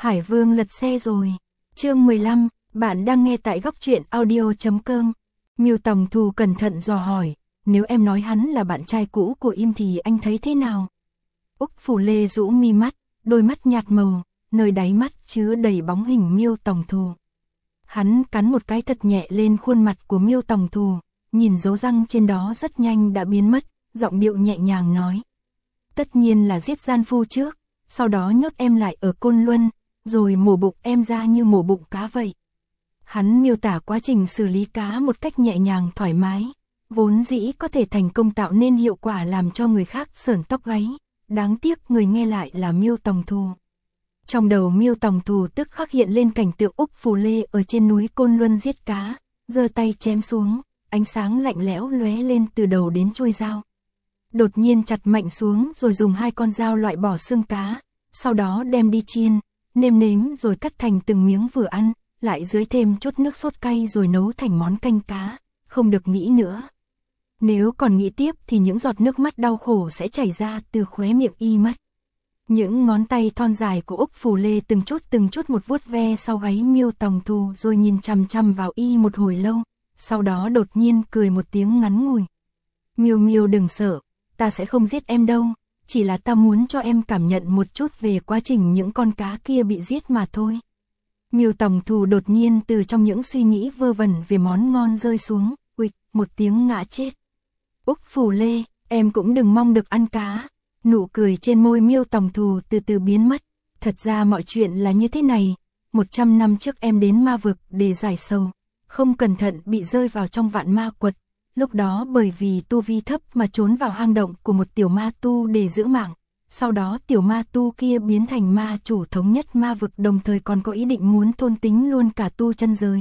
Hải Vương lật xe rồi. Chương 15, bạn đang nghe tại góc truyện audio.com. Miêu Tòng Thù cẩn thận dò hỏi, nếu em nói hắn là bạn trai cũ của Im thì anh thấy thế nào? Úc Phủ Lê rũ mi mắt, đôi mắt nhạt màu, nơi đáy mắt chứa đầy bóng hình Miêu Tòng Thù. Hắn cắn một cái thật nhẹ lên khuôn mặt của Miêu Tòng Thù, nhìn dấu răng trên đó rất nhanh đã biến mất, giọng điệu nhẹ nhàng nói. Tất nhiên là giết gian phu trước, sau đó nhốt em lại ở Côn Luân, rồi mổ bụng em ra như mổ bụng cá vậy. Hắn miêu tả quá trình xử lý cá một cách nhẹ nhàng thoải mái, vốn dĩ có thể thành công tạo nên hiệu quả làm cho người khác sởn tóc gáy, đáng tiếc người nghe lại là Miêu Tòng Thù. Trong đầu Miêu Tòng Thù tức khắc hiện lên cảnh tượng Úc Phù Lê ở trên núi Côn Luân giết cá, giơ tay chém xuống, ánh sáng lạnh lẽo lóe lên từ đầu đến chuôi dao. Đột nhiên chặt mạnh xuống rồi dùng hai con dao loại bỏ xương cá, sau đó đem đi chiên, nêm nếm rồi cắt thành từng miếng vừa ăn, lại dưới thêm chút nước sốt cay rồi nấu thành món canh cá, không được nghĩ nữa. Nếu còn nghĩ tiếp thì những giọt nước mắt đau khổ sẽ chảy ra từ khóe miệng y mất. Những ngón tay thon dài của Úc Phù Lê từng chút một vuốt ve sau gáy Miêu Tòng Thù rồi nhìn chằm chằm vào y một hồi lâu, sau đó đột nhiên cười một tiếng ngắn ngủi. Miêu Miêu đừng sợ, ta sẽ không giết em đâu, chỉ là ta muốn cho em cảm nhận một chút về quá trình những con cá kia bị giết mà thôi. Miêu Tòng Thù đột nhiên từ trong những suy nghĩ vơ vẩn về món ngon rơi xuống, uịch, một tiếng ngã chết. Úc Phù Lê, em cũng đừng mong được ăn cá. Nụ cười trên môi Miêu Tòng Thù từ từ biến mất. Thật ra mọi chuyện là như thế này, 100 năm trước em đến ma vực để giải sầu, không cẩn thận bị rơi vào trong vạn ma quật. Lúc đó bởi vì tu vi thấp mà trốn vào hang động của một tiểu ma tu để giữ mạng. Sau đó tiểu ma tu kia biến thành ma chủ thống nhất ma vực, đồng thời còn có ý định muốn thôn tính luôn cả tu chân giới.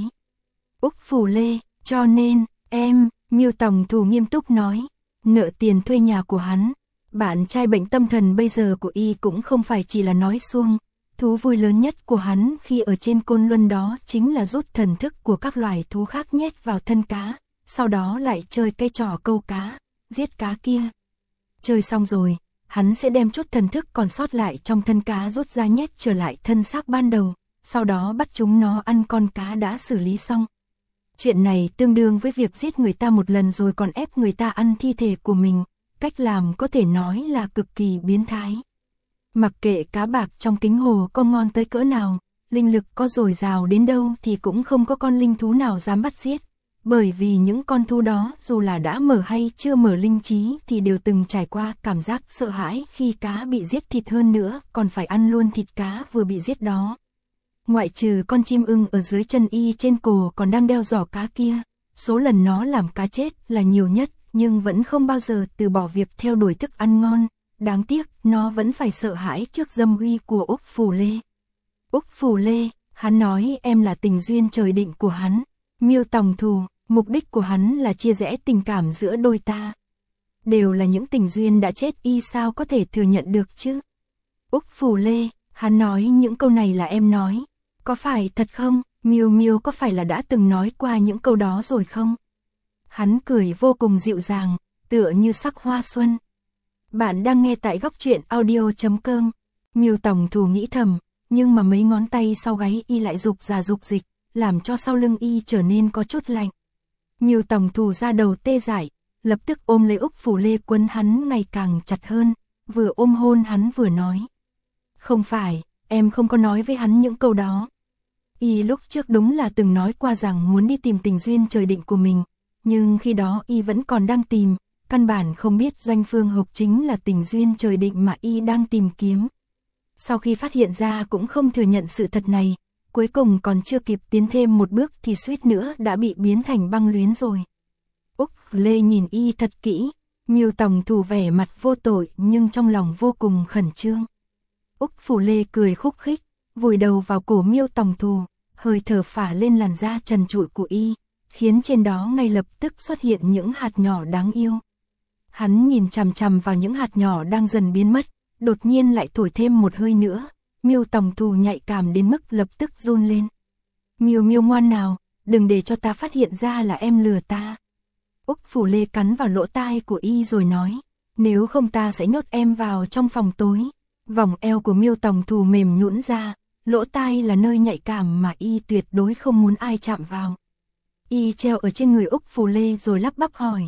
Úc Phù Lê, cho nên, em, Miêu Tòng Thù nghiêm túc nói, nợ tiền thuê nhà của hắn. Bạn trai bệnh tâm thần bây giờ của y cũng không phải chỉ là nói suông. Thú vui lớn nhất của hắn khi ở trên Côn Luân đó chính là rút thần thức của các loài thú khác nhét vào thân cá, sau đó lại chơi cái trò câu cá, giết cá kia. Chơi xong rồi, hắn sẽ đem chút thần thức còn sót lại trong thân cá rút ra nhét trở lại thân xác ban đầu, sau đó bắt chúng nó ăn con cá đã xử lý xong. Chuyện này tương đương với việc giết người ta một lần rồi còn ép người ta ăn thi thể của mình. Cách làm có thể nói là cực kỳ biến thái. Mặc kệ cá bạc trong kính hồ có ngon tới cỡ nào, linh lực có dồi dào đến đâu thì cũng không có con linh thú nào dám bắt giết. Bởi vì những con thú đó dù là đã mở hay chưa mở linh trí thì đều từng trải qua cảm giác sợ hãi khi cá bị giết, thịt hơn nữa còn phải ăn luôn thịt cá vừa bị giết đó. Ngoại trừ con chim ưng ở dưới chân y trên cổ còn đang đeo giỏ cá kia, số lần nó làm cá chết là nhiều nhất, nhưng vẫn không bao giờ từ bỏ việc theo đuổi thức ăn ngon. Đáng tiếc, nó vẫn phải sợ hãi trước dâm uy của Úc Phù Lê. Úc Phù Lê, hắn nói em là tình duyên trời định của hắn. Miêu Tòng Thù, mục đích của hắn là chia rẽ tình cảm giữa đôi ta. Đều là những tình duyên đã chết, y sao có thể thừa nhận được chứ? Úc Phù Lê, hắn nói những câu này là em nói. Có phải thật không? Miêu Miêu có phải là đã từng nói qua những câu đó rồi không? Hắn cười vô cùng dịu dàng, tựa như sắc hoa xuân. Bạn đang nghe tại góc truyện audio.com. Miêu Tòng Thù nghĩ thầm, nhưng mà mấy ngón tay sau gáy y lại rục rà rục dịch, làm cho sau lưng y trở nên có chút lạnh. Miêu Tòng Thù ra đầu tê dại, lập tức ôm lấy Úc Phù Lê, quấn hắn ngày càng chặt hơn, vừa ôm hôn hắn vừa nói. Không phải, em không có nói với hắn những câu đó. Y lúc trước đúng là từng nói qua rằng muốn đi tìm tình duyên trời định của mình. Nhưng khi đó y vẫn còn đang tìm, căn bản không biết Doanh Phương Hộc chính là tình duyên trời định mà y đang tìm kiếm. Sau khi phát hiện ra cũng không thừa nhận sự thật này, cuối cùng còn chưa kịp tiến thêm một bước thì suýt nữa đã bị biến thành băng luyến rồi. Úc Lê nhìn y thật kỹ, Miêu Tòng Thù vẻ mặt vô tội nhưng trong lòng vô cùng khẩn trương. Úc Phù Lê cười khúc khích, vùi đầu vào cổ Miêu Tòng Thù, hơi thở phả lên làn da trần trụi của y, khiến trên đó ngay lập tức xuất hiện những hạt nhỏ đáng yêu. Hắn nhìn chằm chằm vào những hạt nhỏ đang dần biến mất, đột nhiên lại thổi thêm một hơi nữa. Miêu Tòng Thù nhạy cảm đến mức lập tức run lên. Miêu Miêu ngoan nào, đừng để cho ta phát hiện ra là em lừa ta. Úc Phù Lê cắn vào lỗ tai của y rồi nói, nếu không ta sẽ nhốt em vào trong phòng tối. Vòng eo của Miêu Tòng Thù mềm nhũn ra, lỗ tai là nơi nhạy cảm mà y tuyệt đối không muốn ai chạm vào. Y treo ở trên người Úc Phù Lê rồi lắp bắp hỏi.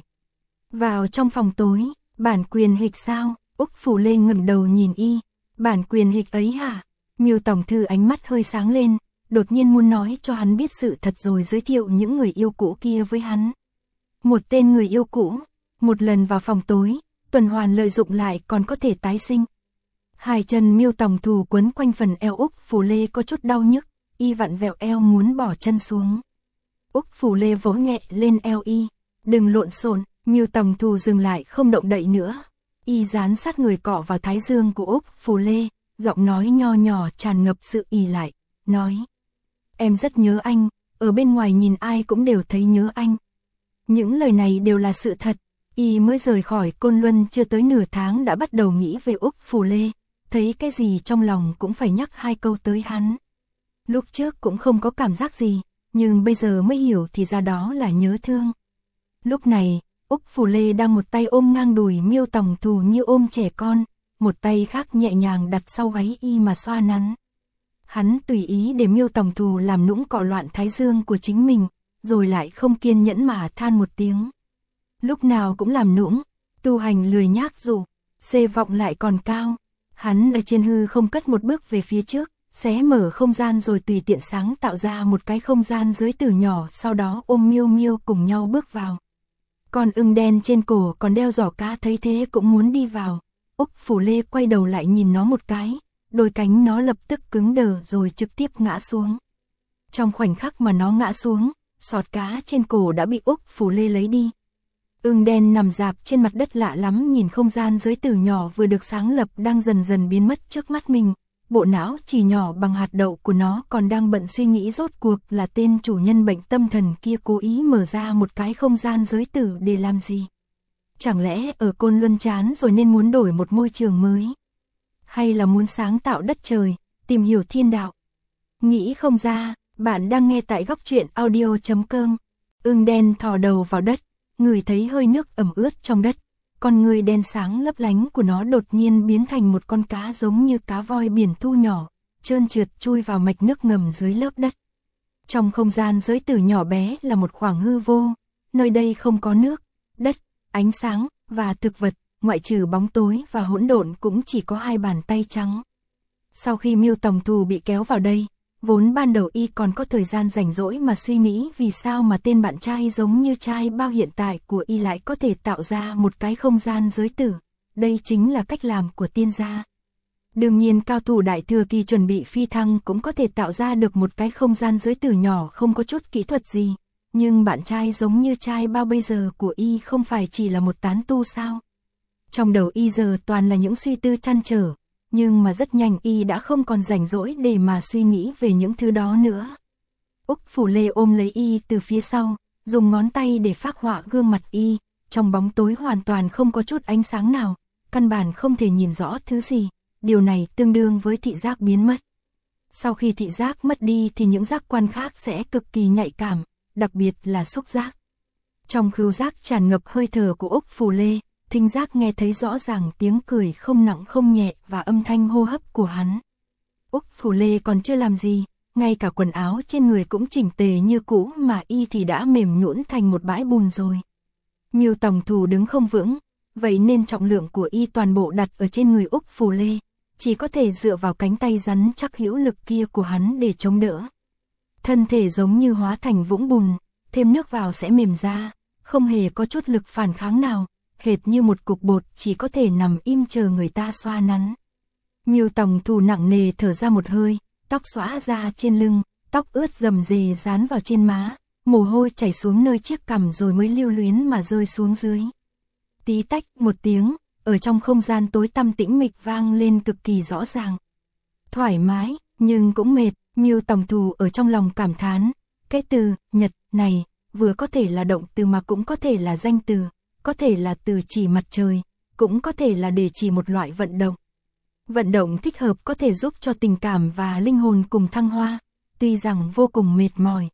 Vào trong phòng tối, bản quyền hịch sao? Úc Phù Lê ngẩng đầu nhìn y. Bản quyền hịch ấy hả? Miêu tổng thư ánh mắt hơi sáng lên, đột nhiên muốn nói cho hắn biết sự thật rồi giới thiệu những người yêu cũ kia với hắn. Một tên người yêu cũ, một lần vào phòng tối, tuần hoàn lợi dụng lại còn có thể tái sinh. Hai chân Miêu tổng thù quấn quanh phần eo Úc Phù Lê có chút đau nhức, y vặn vẹo eo muốn bỏ chân xuống. Úc Phù Lê vỗ nhẹ lên eo y, đừng lộn xộn. Miêu tổng thù dừng lại không động đậy nữa. Y dán sát người cọ vào thái dương của Úc Phù Lê, giọng nói nho nhỏ tràn ngập sự ì lại, nói. Em rất nhớ anh, ở bên ngoài nhìn ai cũng đều thấy nhớ anh. Những lời này đều là sự thật. Y mới rời khỏi Côn Luân chưa tới nửa tháng đã bắt đầu nghĩ về Úc Phù Lê, thấy cái gì trong lòng cũng phải nhắc hai câu tới hắn. Lúc trước cũng không có cảm giác gì, nhưng bây giờ mới hiểu thì ra đó là nhớ thương. Lúc này, Úc Phù Lê đang một tay ôm ngang đùi Miêu tổng thù như ôm trẻ con, một tay khác nhẹ nhàng đặt sau gáy y mà xoa nắn. Hắn tùy ý để Miêu tổng thù làm nũng cọ loạn thái dương của chính mình, rồi lại không kiên nhẫn mà than một tiếng. Lúc nào cũng làm nũng, tu hành lười nhác dù, xê vọng lại còn cao. Hắn ở trên hư không cất một bước về phía trước, xé mở không gian rồi tùy tiện sáng tạo ra một cái không gian dưới tử nhỏ, sau đó ôm Miêu Miêu cùng nhau bước vào. Con ưng đen trên cổ còn đeo giỏ cá thấy thế cũng muốn đi vào. Úc Phù Lê quay đầu lại nhìn nó một cái, đôi cánh nó lập tức cứng đờ rồi trực tiếp ngã xuống. Trong khoảnh khắc mà nó ngã xuống, sọt cá trên cổ đã bị Úc Phù Lê lấy đi. Ưng đen nằm rạp trên mặt đất lạ lắm nhìn không gian giới tử nhỏ vừa được sáng lập đang dần dần biến mất trước mắt mình. Bộ não chỉ nhỏ bằng hạt đậu của nó còn đang bận suy nghĩ rốt cuộc là tên chủ nhân bệnh tâm thần kia cố ý mở ra một cái không gian giới tử để làm gì. Chẳng lẽ ở Côn Luân chán rồi nên muốn đổi một môi trường mới? Hay là muốn sáng tạo đất trời, tìm hiểu thiên đạo? Nghĩ không ra, bạn đang nghe tại góc truyện audio.com. Ưng đen thò đầu vào đất, ngửi thấy hơi nước ẩm ướt trong đất. Con người đen sáng lấp lánh của nó đột nhiên biến thành một con cá giống như cá voi biển thu nhỏ, trơn trượt chui vào mạch nước ngầm dưới lớp đất. Trong không gian giới tử nhỏ bé là một khoảng hư vô, nơi đây không có nước, đất, ánh sáng và thực vật, ngoại trừ bóng tối và hỗn độn cũng chỉ có hai bàn tay trắng. Sau khi Miêu tổng thù bị kéo vào đây, vốn ban đầu y còn có thời gian rảnh rỗi mà suy nghĩ vì sao mà tên bạn trai giống như trai bao hiện tại của y lại có thể tạo ra một cái không gian giới tử. Đây chính là cách làm của tiên gia. Đương nhiên cao thủ đại thừa kỳ chuẩn bị phi thăng cũng có thể tạo ra được một cái không gian giới tử nhỏ không có chút kỹ thuật gì. Nhưng bạn trai giống như trai bao bây giờ của y không phải chỉ là một tán tu sao? Trong đầu y giờ toàn là những suy tư trăn trở. Nhưng mà rất nhanh y đã không còn rảnh rỗi để mà suy nghĩ về những thứ đó nữa. Úc Phù Lê ôm lấy y từ phía sau, dùng ngón tay để phác họa gương mặt y, trong bóng tối hoàn toàn không có chút ánh sáng nào, căn bản không thể nhìn rõ thứ gì, điều này tương đương với thị giác biến mất. Sau khi thị giác mất đi thì những giác quan khác sẽ cực kỳ nhạy cảm, đặc biệt là xúc giác. Trong khứu giác tràn ngập hơi thở của Úc Phù Lê, thính giác nghe thấy rõ ràng tiếng cười không nặng không nhẹ và âm thanh hô hấp của hắn. Úc Phù Lê còn chưa làm gì, ngay cả quần áo trên người cũng chỉnh tề như cũ mà y thì đã mềm nhũn thành một bãi bùn rồi. Miêu tổng thù đứng không vững, vậy nên trọng lượng của y toàn bộ đặt ở trên người Úc Phù Lê, chỉ có thể dựa vào cánh tay rắn chắc hữu lực kia của hắn để chống đỡ. Thân thể giống như hóa thành vũng bùn, thêm nước vào sẽ mềm ra, không hề có chút lực phản kháng nào. Hệt như một cục bột chỉ có thể nằm im chờ người ta xoa nắn. Miêu tổng thù nặng nề thở ra một hơi, tóc xõa ra trên lưng, tóc ướt rầm rề dán vào trên má, mồ hôi chảy xuống nơi chiếc cằm rồi mới lưu luyến mà rơi xuống dưới. Tí tách một tiếng, ở trong không gian tối tăm tĩnh mịch vang lên cực kỳ rõ ràng. Thoải mái, nhưng cũng mệt, Miêu tổng thù ở trong lòng cảm thán, cái từ nhật này vừa có thể là động từ mà cũng có thể là danh từ. Có thể là từ chỉ mặt trời, cũng có thể là để chỉ một loại vận động. Vận động thích hợp có thể giúp cho tình cảm và linh hồn cùng thăng hoa, tuy rằng vô cùng mệt mỏi.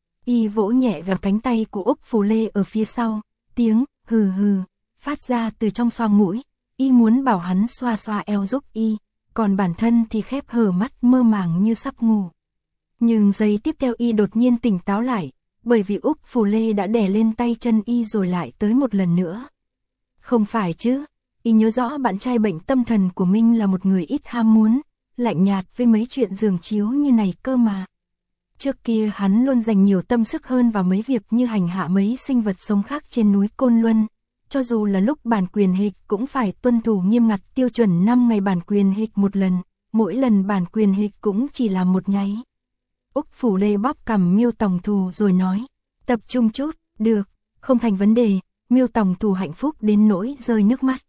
Y vỗ nhẹ vào cánh tay của Úc Phù Lê ở phía sau, tiếng hừ hừ phát ra từ trong xoang mũi, y muốn bảo hắn xoa xoa eo giúp y, còn bản thân thì khép hờ mắt mơ màng như sắp ngủ. Nhưng giây tiếp theo y đột nhiên tỉnh táo lại, bởi vì Úc Phù Lê đã đè lên tay chân y rồi lại tới một lần nữa. Không phải chứ, y nhớ rõ bạn trai bệnh tâm thần của Minh là một người ít ham muốn, lạnh nhạt với mấy chuyện giường chiếu như này cơ mà. Trước kia hắn luôn dành nhiều tâm sức hơn vào mấy việc như hành hạ mấy sinh vật sống khác trên núi Côn Luân. Cho dù là lúc bản quyền hịch cũng phải tuân thủ nghiêm ngặt tiêu chuẩn 5 ngày bản quyền hịch một lần, mỗi lần bản quyền hịch cũng chỉ là một nháy. Úc Phủ Lê bóp cằm Miêu Tòng Thù rồi nói, tập trung chút, được, không thành vấn đề. Miêu Tòng Thù hạnh phúc đến nỗi rơi nước mắt.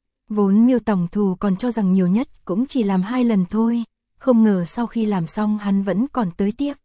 Vốn Miêu Tòng Thù còn cho rằng nhiều nhất cũng chỉ làm 2 lần thôi, không ngờ sau khi làm xong hắn vẫn còn tới tiếp.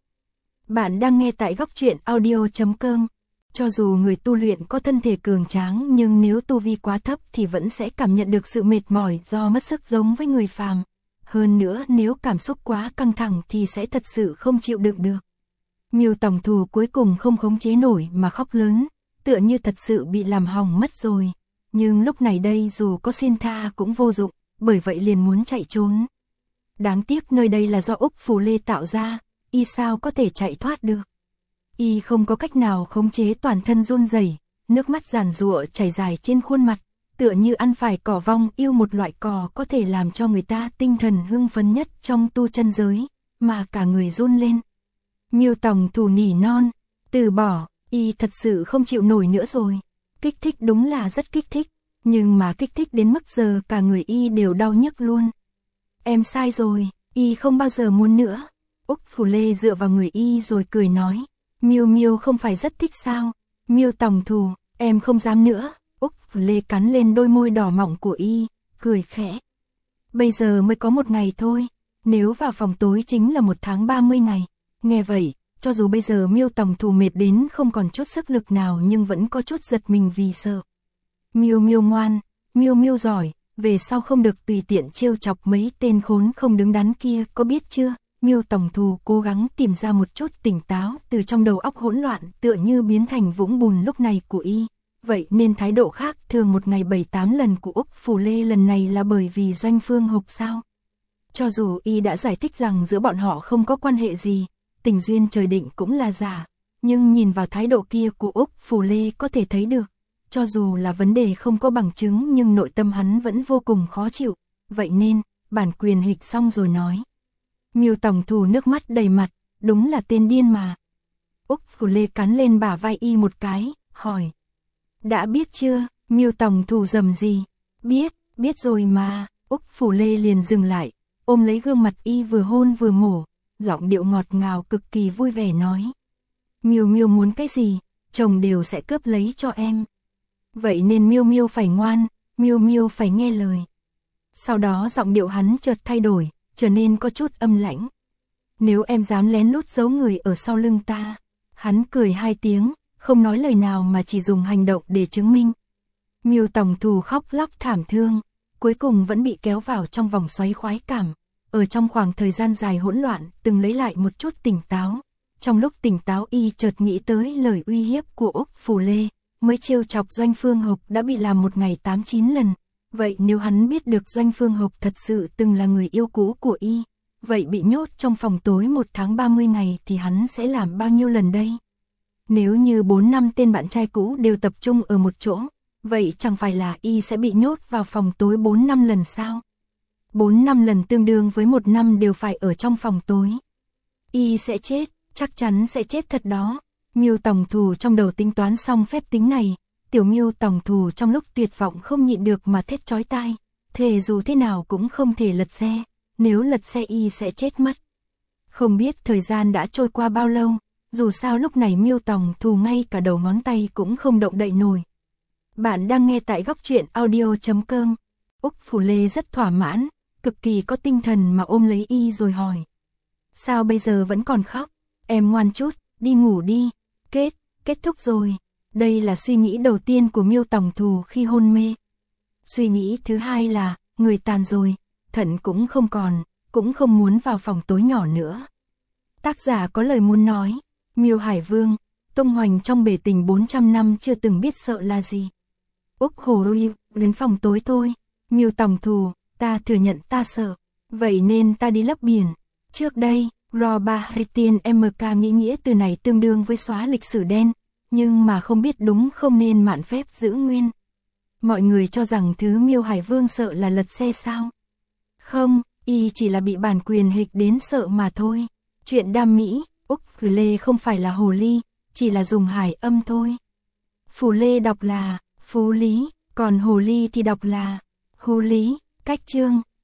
Bạn đang nghe tại góc truyện audio.com. Cho dù người tu luyện có thân thể cường tráng nhưng nếu tu vi quá thấp thì vẫn sẽ cảm nhận được sự mệt mỏi do mất sức giống với người phàm. Hơn nữa nếu cảm xúc quá căng thẳng thì sẽ thật sự không chịu đựng được. Miêu Tòng Thù cuối cùng không khống chế nổi mà khóc lớn, tựa như thật sự bị làm hỏng mất rồi. Nhưng lúc này đây dù có xin tha cũng vô dụng, bởi vậy liền muốn chạy trốn. Đáng tiếc nơi đây là do Úc Phù Lê tạo ra, y sao có thể chạy thoát được. Y không có cách nào khống chế toàn thân run rẩy, nước mắt giàn giụa chảy dài trên khuôn mặt, tựa như ăn phải cỏ vong yêu, một loại cỏ có thể làm cho người ta tinh thần hưng phấn nhất trong tu chân giới, mà cả người run lên. Miêu Tòng Thù nỉ non, từ bỏ, y thật sự không chịu nổi nữa rồi. Kích thích đúng là rất kích thích, nhưng mà kích thích đến mức giờ cả người y đều đau nhức luôn. Em sai rồi, y không bao giờ muốn nữa. Úc Phù Lê dựa vào người y rồi cười nói, Miêu Miêu không phải rất thích sao? Miêu Tòng Thù, em không dám nữa. Úc Phù Lê cắn lên đôi môi đỏ mọng của y, cười khẽ. Bây giờ mới có 1 ngày thôi, nếu vào phòng tối chính là 1 tháng 30 ngày. Nghe vậy, cho dù bây giờ Miêu Tòng Thù mệt đến không còn chút sức lực nào nhưng vẫn có chút giật mình vì sợ. Miêu Miêu ngoan, Miêu Miêu giỏi, về sau không được tùy tiện trêu chọc mấy tên khốn không đứng đắn kia, có biết chưa? Miêu Tòng Thù cố gắng tìm ra một chút tỉnh táo từ trong đầu óc hỗn loạn tựa như biến thành vũng bùn lúc này của y. Vậy nên thái độ khác thường 1 ngày 7-8 lần của Úc Phù Lê lần này là bởi vì Doanh Phương Hục sao? Cho dù y đã giải thích rằng giữa bọn họ không có quan hệ gì, tình duyên trời định cũng là giả, nhưng nhìn vào thái độ kia của Úc Phù Lê có thể thấy được, cho dù là vấn đề không có bằng chứng nhưng nội tâm hắn vẫn vô cùng khó chịu, vậy nên, bản quyền hịch xong rồi nói. Miêu Tòng Thù nước mắt đầy mặt, đúng là tên điên mà. Úc Phù Lê cắn lên bả vai y một cái, hỏi. Đã biết chưa? Miêu Tòng Thù rầm gì? Biết rồi mà. Úc Phù Lê liền dừng lại, ôm lấy gương mặt y vừa hôn vừa mổ, giọng điệu ngọt ngào cực kỳ vui vẻ nói. Miêu Miêu muốn cái gì, chồng đều sẽ cướp lấy cho em. Vậy nên Miêu Miêu phải ngoan, Miêu Miêu phải nghe lời. Sau đó giọng điệu hắn chợt thay đổi, trở nên có chút âm lãnh. Nếu em dám lén lút giấu người ở sau lưng ta. Hắn cười 2 tiếng, không nói lời nào mà chỉ dùng hành động để chứng minh. Miêu Tòng Thù khóc lóc thảm thương, cuối cùng vẫn bị kéo vào trong vòng xoáy khoái cảm. Ở trong khoảng thời gian dài hỗn loạn, từng lấy lại một chút tỉnh táo. Trong lúc tỉnh táo y chợt nghĩ tới lời uy hiếp của Úc Phù Lê, mới trêu chọc Doanh Phương Hục đã bị làm 1 ngày 8-9 lần. Vậy nếu hắn biết được Doanh Phương Hục thật sự từng là người yêu cũ của y, vậy bị nhốt trong phòng tối 1 tháng 30 ngày thì hắn sẽ làm bao nhiêu lần đây? Nếu như 4-5 tên bạn trai cũ đều tập trung ở một chỗ, vậy chẳng phải là y sẽ bị nhốt vào phòng tối 4-5 lần sao? 4-5 lần tương đương với 1 năm đều phải ở trong phòng tối. Y sẽ chết, chắc chắn sẽ chết thật đó. Miêu Tòng Thù trong đầu tính toán xong phép tính này, tiểu Miêu Tòng Thù trong lúc tuyệt vọng không nhịn được mà thét chói tai, thề dù thế nào cũng không thể lật xe, nếu lật xe y sẽ chết mất. Không biết thời gian đã trôi qua bao lâu, dù sao lúc này Miêu Tòng Thù ngay cả đầu ngón tay cũng không động đậy nổi. Bạn đang nghe tại góc truyện audio.com. Úc Phù Lê rất thỏa mãn, cực kỳ có tinh thần mà ôm lấy y rồi hỏi. Sao bây giờ vẫn còn khóc? Em ngoan chút, đi ngủ đi. Kết thúc rồi. Đây là suy nghĩ đầu tiên của Miêu Tòng Thù khi hôn mê. Suy nghĩ thứ hai là, người tàn rồi, thận cũng không còn, cũng không muốn vào phòng tối nhỏ nữa. Tác giả có lời muốn nói, Miêu Hải Vương, tung hoành trong bể tình 400 năm chưa từng biết sợ là gì. Úc Hồ Ri, đến phòng tối thôi. Miêu Tòng Thù, ta thừa nhận ta sợ. Vậy nên ta đi lấp biển. Trước đây, Robert Hristian MK nghĩ nghĩa từ này tương đương với xóa lịch sử đen, nhưng mà không biết đúng không nên mạn phép giữ nguyên. Mọi người cho rằng thứ Miêu Hải Vương sợ là lật xe sao? Không, y chỉ là bị bản quyền hịch đến sợ mà thôi. Chuyện đam mỹ, Úc Phù Lê không phải là hồ ly, chỉ là dùng hải âm thôi. Phù Lê đọc là Phú Lý, còn hồ ly thì đọc là Hú Lý. Cách chương